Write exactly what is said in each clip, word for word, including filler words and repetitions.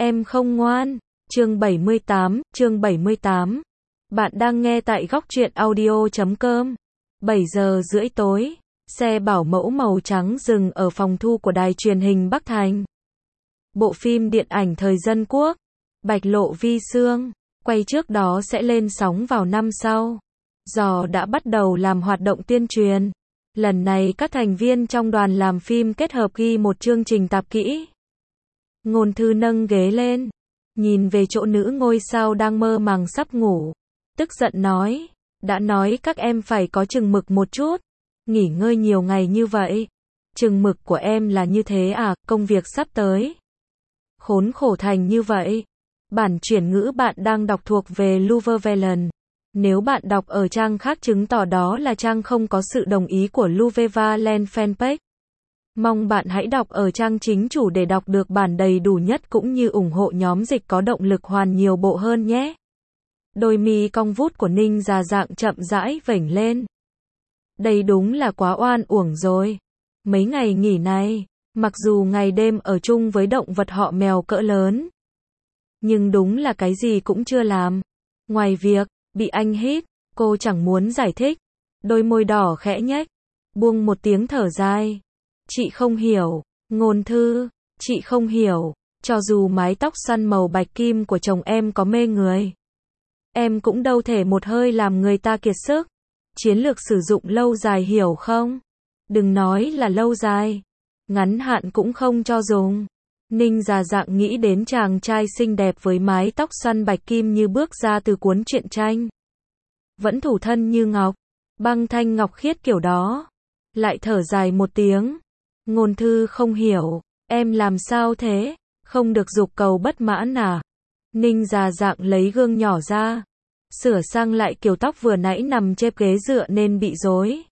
Em không ngoan. Chương bảy mươi tám, chương bảy mươi tám. Bạn đang nghe tại góc truyện audio chấm com. bảy giờ rưỡi tối, xe bảo mẫu màu trắng dừng ở phòng thu của đài truyền hình Bắc Thành. Bộ phim điện ảnh thời Dân Quốc, Bạch Lộ Vi Xương, quay trước đó sẽ lên sóng vào năm sau. Do đã bắt đầu làm hoạt động tuyên truyền, lần này các thành viên trong đoàn làm phim kết hợp ghi một chương trình tạp kỹ. Ngôn Thư nâng ghế lên, nhìn về chỗ nữ ngôi sao đang mơ màng sắp ngủ, tức giận nói, đã nói các em phải có chừng mực một chút, nghỉ ngơi nhiều ngày như vậy. Chừng mực của em là như thế à, công việc sắp tới. Khốn khổ thành như vậy. Bản chuyển ngữ bạn đang đọc thuộc về Louvre Velen. Nếu bạn đọc ở trang khác chứng tỏ đó là trang không có sự đồng ý của Louvre Velen fanpage. Mong bạn hãy đọc ở trang chính chủ để đọc được bản đầy đủ nhất cũng như ủng hộ nhóm dịch có động lực hoàn nhiều bộ hơn nhé. Đôi mi cong vút của Ninh Già Dạng chậm rãi vểnh lên. Đây đúng là quá oan uổng rồi. Mấy ngày nghỉ này, mặc dù ngày đêm ở chung với động vật họ mèo cỡ lớn, nhưng đúng là cái gì cũng chưa làm. Ngoài việc bị anh hít, cô chẳng muốn giải thích. Đôi môi đỏ khẽ nhếch, buông một tiếng thở dài. Chị không hiểu, Ngôn Thư, chị không hiểu, cho dù mái tóc xoăn màu bạch kim của chồng em có mê người, em cũng đâu thể một hơi làm người ta kiệt sức. Chiến lược sử dụng lâu dài hiểu không? Đừng nói là lâu dài, ngắn hạn cũng không cho dùng. Ninh Già Dạng nghĩ đến chàng trai xinh đẹp với mái tóc xoăn bạch kim như bước ra từ cuốn truyện tranh. Vẫn thủ thân như ngọc, băng thanh ngọc khiết kiểu đó. Lại thở dài một tiếng. Ngôn Thư không hiểu, em làm sao thế? Không được dục cầu bất mãn à? Ninh Già Dạng lấy gương nhỏ ra, sửa sang lại kiểu tóc vừa nãy nằm trên ghế dựa nên bị rối.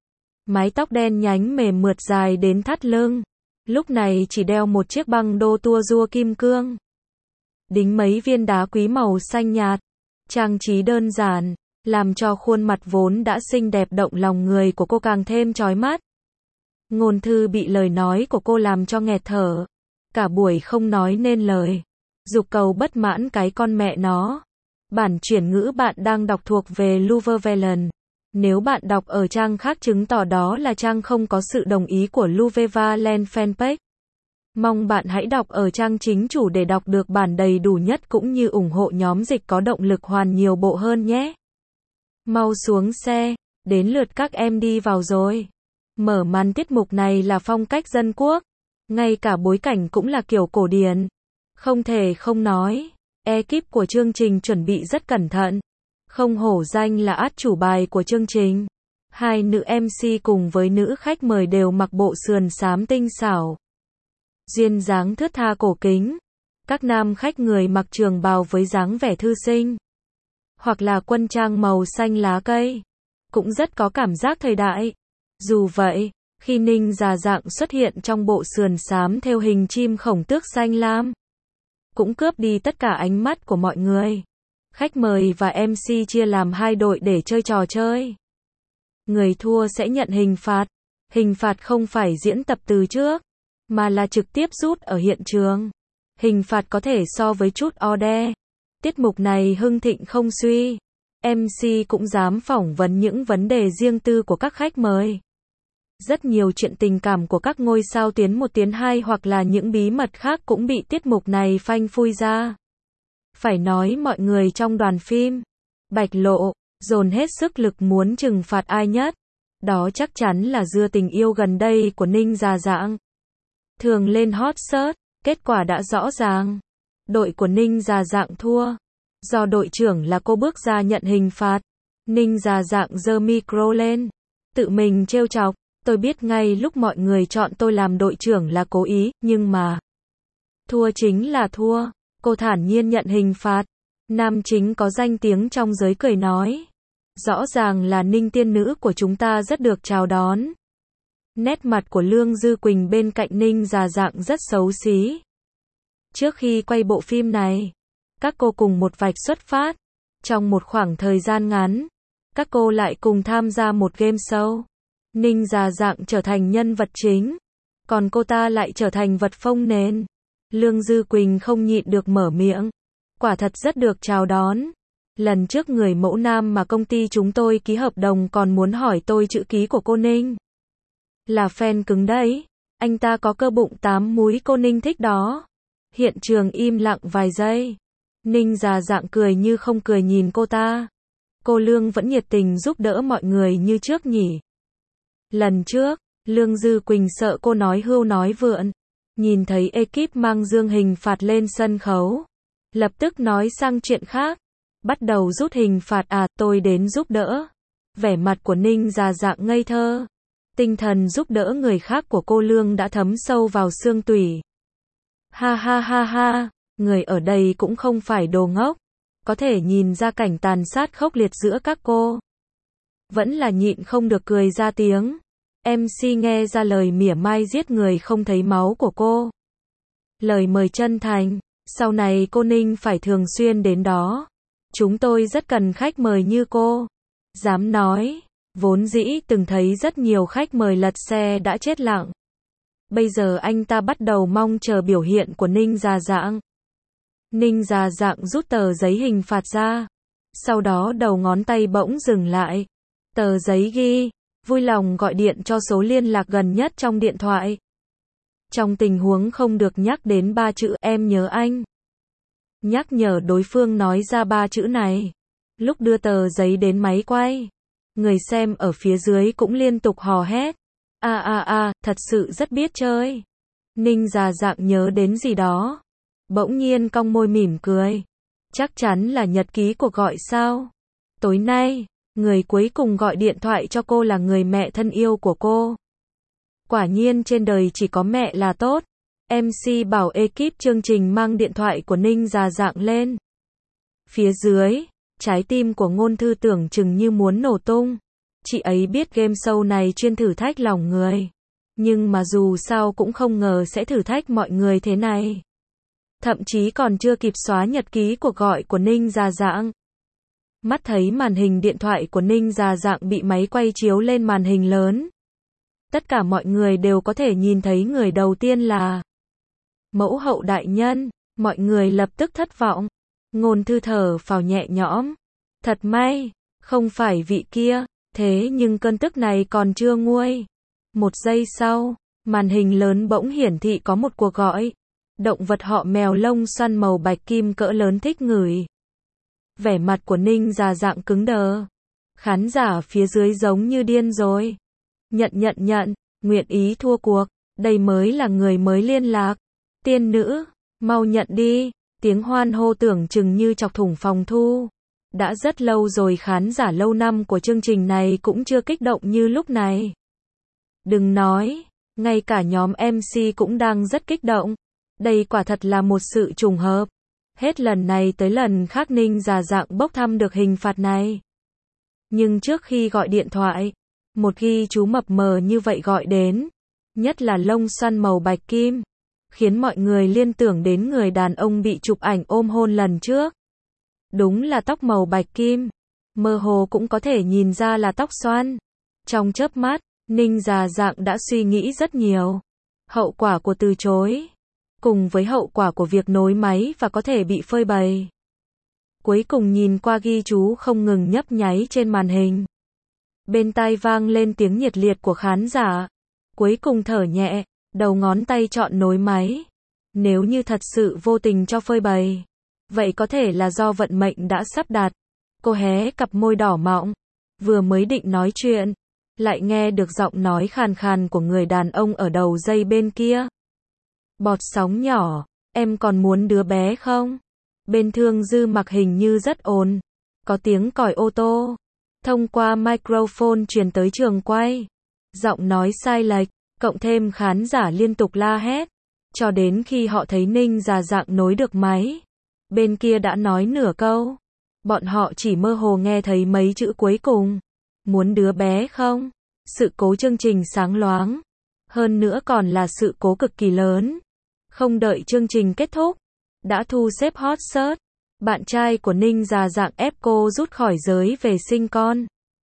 Mái tóc đen nhánh mềm mượt dài đến thắt lưng, lúc này chỉ đeo một chiếc băng đô tua rua kim cương, đính mấy viên đá quý màu xanh nhạt, trang trí đơn giản, làm cho khuôn mặt vốn đã xinh đẹp động lòng người của cô càng thêm chói mắt. Ngôn Thư bị lời nói của cô làm cho nghẹt thở, cả buổi không nói nên lời. Dục cầu bất mãn cái con mẹ nó. Bản chuyển ngữ bạn đang đọc thuộc về Louvre Velen. Nếu bạn đọc ở trang khác chứng tỏ đó là trang không có sự đồng ý của Louvre Velen fanpage. Mong bạn hãy đọc ở trang chính chủ để đọc được bản đầy đủ nhất cũng như ủng hộ nhóm dịch có động lực hoàn nhiều bộ hơn nhé. Mau xuống xe, đến lượt các em đi vào rồi. Mở màn tiết mục này là phong cách Dân Quốc, ngay cả bối cảnh cũng là kiểu cổ điển. Không thể không nói, ekip của chương trình chuẩn bị rất cẩn thận. Không hổ danh là át chủ bài của chương trình. Hai nữ em xê cùng với nữ khách mời đều mặc bộ sườn xám tinh xảo, duyên dáng thướt tha cổ kính. Các nam khách người mặc trường bào với dáng vẻ thư sinh, hoặc là quân trang màu xanh lá cây, cũng rất có cảm giác thời đại. Dù vậy, khi Ninh Già Dạng xuất hiện trong bộ sườn xám thêu hình chim khổng tước xanh lam, cũng cướp đi tất cả ánh mắt của mọi người. Khách mời và em xê chia làm hai đội để chơi trò chơi. Người thua sẽ nhận hình phạt. Hình phạt không phải diễn tập từ trước, mà là trực tiếp rút ở hiện trường. Hình phạt có thể so với chút order. Tiết mục này hưng thịnh không suy. em xê cũng dám phỏng vấn những vấn đề riêng tư của các khách mời. Rất nhiều chuyện tình cảm của các ngôi sao tiến một tiến hai hoặc là những bí mật khác cũng bị tiết mục này phanh phui ra. Phải nói mọi người trong đoàn phim Bạch Lộ dồn hết sức lực muốn trừng phạt ai nhất. Đó chắc chắn là dưa tình yêu gần đây của Ninh Già Dạng. Thường lên hot search, kết quả đã rõ ràng. Đội của Ninh Già Dạng thua. Do đội trưởng là cô bước ra nhận hình phạt. Ninh Già Dạng giơ micro lên, tự mình trêu chọc. Tôi biết ngay lúc mọi người chọn tôi làm đội trưởng là cố ý, nhưng mà thua chính là thua. Cô thản nhiên nhận hình phạt. Nam chính có danh tiếng trong giới cười nói, rõ ràng là Ninh tiên nữ của chúng ta rất được chào đón. Nét mặt của Lương Dư Quỳnh bên cạnh Ninh Già Dạng rất xấu xí. Trước khi quay bộ phim này, các cô cùng một vạch xuất phát. Trong một khoảng thời gian ngắn, các cô lại cùng tham gia một game show. Ninh Già Dạng trở thành nhân vật chính, còn cô ta lại trở thành vật phông nền. Lương Dư Quỳnh không nhịn được mở miệng. Quả thật rất được chào đón. Lần trước người mẫu nam mà công ty chúng tôi ký hợp đồng còn muốn hỏi tôi chữ ký của cô Ninh. Là fan cứng đấy. Anh ta có cơ bụng tám múi cô Ninh thích đó. Hiện trường im lặng vài giây. Ninh già dạng cười như không cười nhìn cô ta. Cô Lương vẫn nhiệt tình giúp đỡ mọi người như trước nhỉ. Lần trước, Lương Dư Quỳnh sợ cô nói hưu nói vượn. Nhìn thấy ekip mang dương hình phạt lên sân khấu. Lập tức nói sang chuyện khác. Bắt đầu rút hình phạt à, tôi đến giúp đỡ. Vẻ mặt của Ninh già dạng ngây thơ. Tinh thần giúp đỡ người khác của cô Lương đã thấm sâu vào xương tủy. Ha ha ha ha, người ở đây cũng không phải đồ ngốc. Có thể nhìn ra cảnh tàn sát khốc liệt giữa các cô. Vẫn là nhịn không được cười ra tiếng. em xê nghe ra lời mỉa mai giết người không thấy máu của cô. Lời mời chân thành, sau này cô Ninh phải thường xuyên đến đó. Chúng tôi rất cần khách mời như cô. Dám nói, vốn dĩ từng thấy rất nhiều khách mời lật xe đã chết lặng. Bây giờ anh ta bắt đầu mong chờ biểu hiện của Ninh già dạng. Ninh già dạng rút tờ giấy hình phạt ra. Sau đó đầu ngón tay bỗng dừng lại. Tờ giấy ghi, vui lòng gọi điện cho số liên lạc gần nhất trong điện thoại. Trong tình huống không được nhắc đến ba chữ em nhớ anh. Nhắc nhở đối phương nói ra ba chữ này. Lúc đưa tờ giấy đến máy quay, người xem ở phía dưới cũng liên tục hò hét. A a a, thật sự rất biết chơi. Ninh già dạng nhớ đến gì đó. Bỗng nhiên cong môi mỉm cười. Chắc chắn là nhật ký cuộc gọi sao. Tối nay, người cuối cùng gọi điện thoại cho cô là người mẹ thân yêu của cô. Quả nhiên trên đời chỉ có mẹ là tốt. em xê bảo ekip chương trình mang điện thoại của Ninh già dạng lên. Phía dưới, trái tim của Ngôn Thư tưởng chừng như muốn nổ tung. Chị ấy biết game show này chuyên thử thách lòng người. Nhưng mà dù sao cũng không ngờ sẽ thử thách mọi người thế này. Thậm chí còn chưa kịp xóa nhật ký cuộc gọi của Ninh già dạng. Mắt thấy màn hình điện thoại của Ninh già dạng bị máy quay chiếu lên màn hình lớn. Tất cả mọi người đều có thể nhìn thấy người đầu tiên là mẫu hậu đại nhân. Mọi người lập tức thất vọng. Ngôn Thư thở phào nhẹ nhõm. Thật may, không phải vị kia. Thế nhưng cơn tức này còn chưa nguôi. Một giây sau, màn hình lớn bỗng hiển thị có một cuộc gọi. Động vật họ mèo lông xoăn màu bạch kim cỡ lớn thích ngửi. Vẻ mặt của Ninh già dạng cứng đờ. Khán giả phía dưới giống như điên rồi. Nhận nhận nhận, nguyện ý thua cuộc. Đây mới là người mới liên lạc. Tiên nữ, mau nhận đi. Tiếng hoan hô tưởng chừng như chọc thủng phòng thu. Đã rất lâu rồi khán giả lâu năm của chương trình này cũng chưa kích động như lúc này. Đừng nói, ngay cả nhóm em xê cũng đang rất kích động. Đây quả thật là một sự trùng hợp. Hết lần này tới lần khác Ninh già dạng bốc thăm được hình phạt này. Nhưng trước khi gọi điện thoại, một ghi chú mập mờ như vậy gọi đến. Nhất là lông xoăn màu bạch kim. Khiến mọi người liên tưởng đến người đàn ông bị chụp ảnh ôm hôn lần trước. Đúng là tóc màu bạch kim. Mơ hồ cũng có thể nhìn ra là tóc xoăn. Trong chớp mắt, Ninh già dạng đã suy nghĩ rất nhiều. Hậu quả của từ chối. Cùng với hậu quả của việc nối máy và có thể bị phơi bày. Cuối cùng nhìn qua ghi chú không ngừng nhấp nháy trên màn hình. Bên tai vang lên tiếng nhiệt liệt của khán giả. Cuối cùng thở nhẹ, đầu ngón tay chọn nối máy. Nếu như thật sự vô tình cho phơi bày. Vậy có thể là do vận mệnh đã sắp đặt. Cô hé cặp môi đỏ mọng. Vừa mới định nói chuyện. Lại nghe được giọng nói khàn khàn của người đàn ông ở đầu dây bên kia. Bọt sóng nhỏ, em còn muốn đứa bé không? Bên Thương Dư Mặc hình như rất ồn. Có tiếng còi ô tô. Thông qua microphone truyền tới trường quay. Giọng nói sai lệch, cộng thêm khán giả liên tục la hét. Cho đến khi họ thấy Ninh già dạng nối được máy. Bên kia đã nói nửa câu. Bọn họ chỉ mơ hồ nghe thấy mấy chữ cuối cùng. Muốn đứa bé không? Sự cố chương trình sáng loáng. Hơn nữa còn là sự cố cực kỳ lớn. Không đợi chương trình kết thúc. Đã thu xếp hot search. Bạn trai của Ninh già dạng ép cô rút khỏi giới về sinh con.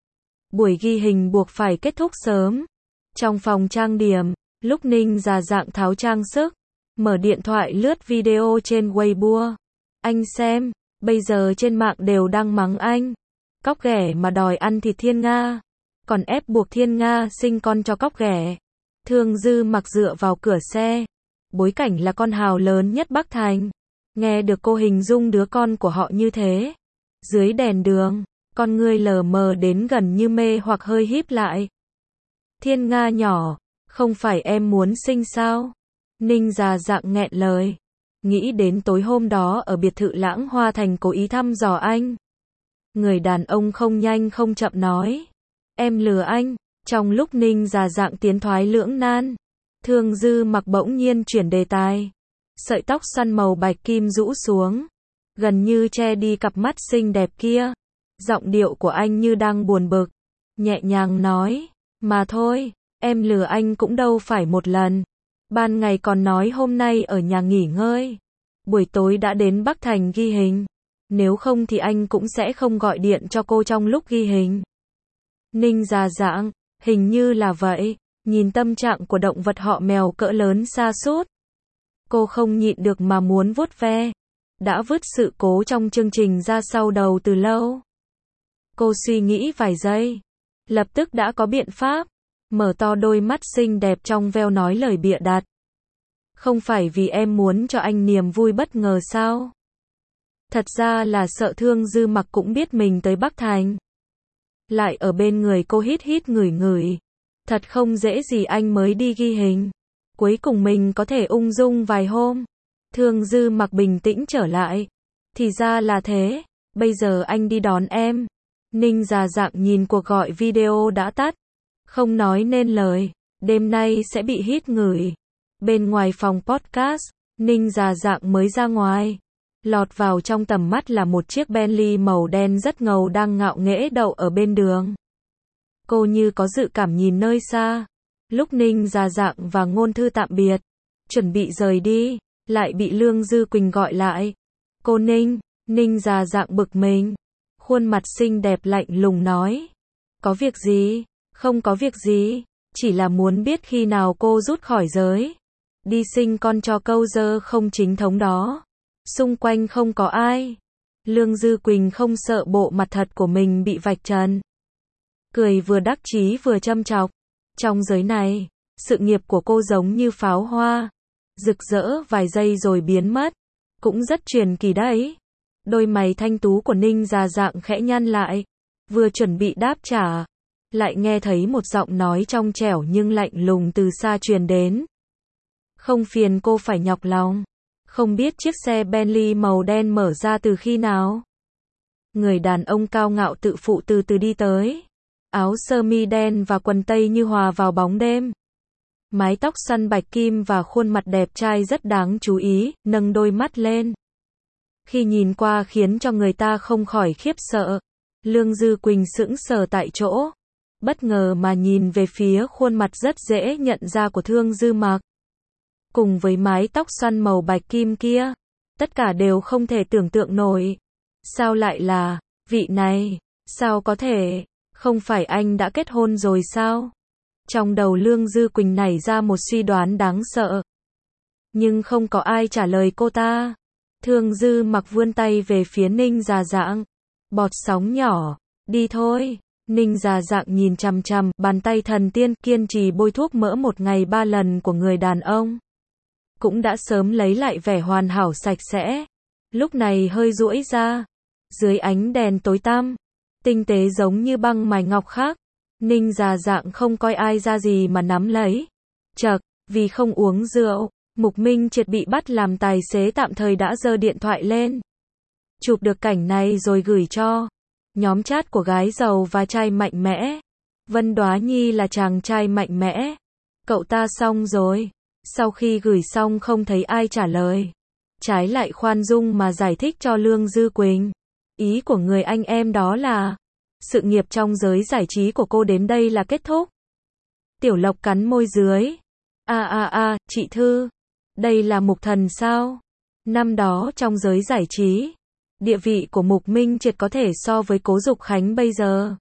Buổi ghi hình buộc phải kết thúc sớm. Trong phòng trang điểm, lúc Ninh già dạng tháo trang sức. Mở điện thoại lướt video trên Weibo. Anh xem, bây giờ trên mạng đều đang mắng anh. Cóc ghẻ mà đòi ăn thịt Thiên Nga. Còn ép buộc Thiên Nga sinh con cho cóc ghẻ. Thương Dư Mặc dựa vào cửa xe. Bối cảnh là con hào lớn nhất Bắc Thành. Nghe được cô hình dung đứa con của họ như thế. Dưới đèn đường, con ngươi lờ mờ đến gần như mê hoặc hơi híp lại. Thiên Nga nhỏ, không phải em muốn sinh sao? Ninh già dạng nghẹn lời. Nghĩ đến tối hôm đó ở biệt thự Lãng Hoa Thành cố ý thăm dò anh. Người đàn ông không nhanh không chậm nói. Em lừa anh. Trong lúc Ninh già dạng tiến thoái lưỡng nan, Thương Dư Mặc bỗng nhiên chuyển đề tài. Sợi tóc xoăn màu bạch kim rũ xuống, gần như che đi cặp mắt xinh đẹp kia. Giọng điệu của anh như đang buồn bực, nhẹ nhàng nói, mà thôi, em lừa anh cũng đâu phải một lần. Ban ngày còn nói hôm nay ở nhà nghỉ ngơi, buổi tối đã đến Bắc Thành ghi hình. Nếu không thì anh cũng sẽ không gọi điện cho cô trong lúc ghi hình. Ninh già dạng, hình như là vậy. Nhìn tâm trạng của động vật họ mèo cỡ lớn sa sút, cô không nhịn được mà muốn vuốt ve. Đã vứt sự cố trong chương trình ra sau đầu từ lâu. Cô suy nghĩ vài giây, lập tức đã có biện pháp. Mở to đôi mắt xinh đẹp trong veo nói lời bịa đặt. Không phải vì em muốn cho anh niềm vui bất ngờ sao? Thật ra là sợ Thương Dư Mặc cũng biết mình tới Bắc Thành. Lại ở bên người cô hít hít ngửi ngửi. Thật không dễ gì anh mới đi ghi hình. Cuối cùng mình có thể ung dung vài hôm. Thương Dư Mặc bình tĩnh trở lại. Thì ra là thế, bây giờ anh đi đón em. Ninh già dạng nhìn cuộc gọi video đã tắt. Không nói nên lời, đêm nay sẽ bị hít ngửi. Bên ngoài phòng podcast, Ninh già dạng mới ra ngoài. Lọt vào trong tầm mắt là một chiếc Bentley màu đen rất ngầu đang ngạo nghễ đậu ở bên đường. Cô như có dự cảm nhìn nơi xa. Lúc Ninh già dạng và Ngôn Thư tạm biệt, chuẩn bị rời đi, lại bị Lương Dư Quỳnh gọi lại. Cô Ninh, Ninh già dạng bực mình. Khuôn mặt xinh đẹp lạnh lùng nói. Có việc gì? Không có việc gì, chỉ là muốn biết khi nào cô rút khỏi giới. Đi sinh con cho câu dơ không chính thống đó. Xung quanh không có ai. Lương Dư Quỳnh không sợ bộ mặt thật của mình bị vạch trần. Cười vừa đắc chí vừa châm chọc. Trong giới này, sự nghiệp của cô giống như pháo hoa. Rực rỡ vài giây rồi biến mất. Cũng rất truyền kỳ đấy. Đôi mày thanh tú của Ninh già dạng khẽ nhăn lại. Vừa chuẩn bị đáp trả, lại nghe thấy một giọng nói trong trẻo nhưng lạnh lùng từ xa truyền đến. Không phiền cô phải nhọc lòng. Không biết chiếc xe Bentley màu đen mở ra từ khi nào? Người đàn ông cao ngạo tự phụ từ từ đi tới. Áo sơ mi đen và quần tây như hòa vào bóng đêm. Mái tóc xoăn bạch kim và khuôn mặt đẹp trai rất đáng chú ý, nâng đôi mắt lên. Khi nhìn qua khiến cho người ta không khỏi khiếp sợ. Lương Dư Quỳnh sững sờ tại chỗ. Bất ngờ mà nhìn về phía khuôn mặt rất dễ nhận ra của Thương Dư Mặc. Cùng với mái tóc xoăn màu bạch kim kia. Tất cả đều không thể tưởng tượng nổi. Sao lại là vị này? Sao có thể? Không phải anh đã kết hôn rồi sao? Trong đầu Lương Dư Quỳnh nảy ra một suy đoán đáng sợ. Nhưng không có ai trả lời cô ta. Thương Dư Mặc vươn tay về phía Ninh già dạng. Bọt sóng nhỏ. Đi thôi. Ninh già dạng nhìn chằm chằm, bàn tay thần tiên kiên trì bôi thuốc mỡ một ngày ba lần của người đàn ông. Cũng đã sớm lấy lại vẻ hoàn hảo sạch sẽ. Lúc này hơi duỗi ra. Dưới ánh đèn tối tăm, tinh tế giống như băng mài ngọc khác. Ninh già dạng không coi ai ra gì mà nắm lấy. Chậc, vì không uống rượu, Mục Minh Triệt bị bắt làm tài xế tạm thời đã giơ điện thoại lên. Chụp được cảnh này rồi gửi cho nhóm chat của gái giàu và trai mạnh mẽ. Vân Đoá Nhi là chàng trai mạnh mẽ. Cậu ta xong rồi. Sau khi gửi xong không thấy ai trả lời. Trái lại khoan dung mà giải thích cho Lương Dư Quỳnh. Ý của người anh em đó là sự nghiệp trong giới giải trí của cô đến đây là kết thúc. Tiểu Lộc cắn môi dưới. A a a, chị Thư. Đây là Mục Thần sao? Năm đó trong giới giải trí, địa vị của Mục Minh Triệt có thể so với Cố Dục Khánh bây giờ.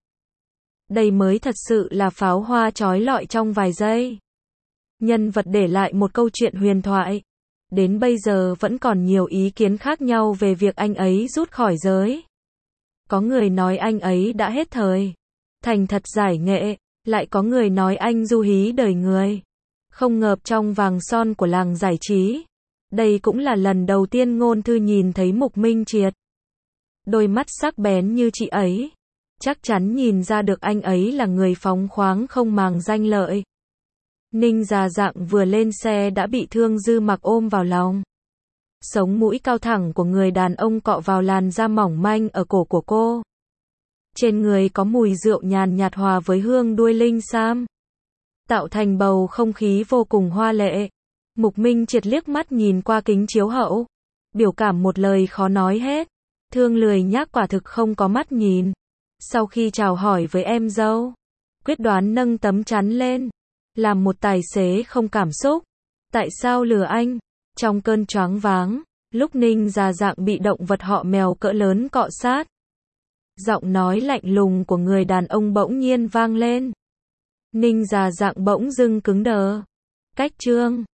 Đây mới thật sự là pháo hoa chói lọi trong vài giây. Nhân vật để lại một câu chuyện huyền thoại. Đến bây giờ vẫn còn nhiều ý kiến khác nhau về việc anh ấy rút khỏi giới. Có người nói anh ấy đã hết thời, thành thật giải nghệ, lại có người nói anh du hí đời người, không ngợp trong vàng son của làng giải trí. Đây cũng là lần đầu tiên Ngôn Thư nhìn thấy Mục Minh Triệt. Đôi mắt sắc bén như chị ấy, chắc chắn nhìn ra được anh ấy là người phóng khoáng không màng danh lợi. Ninh Già Dạng vừa lên xe đã bị Thương Dư Mặc ôm vào lòng. Sống mũi cao thẳng của người đàn ông cọ vào làn da mỏng manh ở cổ của cô. Trên người có mùi rượu nhàn nhạt hòa với hương đuôi linh sam, tạo thành bầu không khí vô cùng hoa lệ. Mục Minh Triệt liếc mắt nhìn qua kính chiếu hậu, biểu cảm một lời khó nói hết. Thương lười nhác quả thực không có mắt nhìn. Sau khi chào hỏi với em dâu, quyết đoán nâng tấm chắn lên, làm một tài xế không cảm xúc. Tại sao lừa anh? Trong cơn choáng váng, lúc Ninh Già Dạng bị động vật họ mèo cỡ lớn cọ sát, giọng nói lạnh lùng của người đàn ông bỗng nhiên vang lên. Ninh Già Dạng bỗng dưng cứng đờ. Cách Trương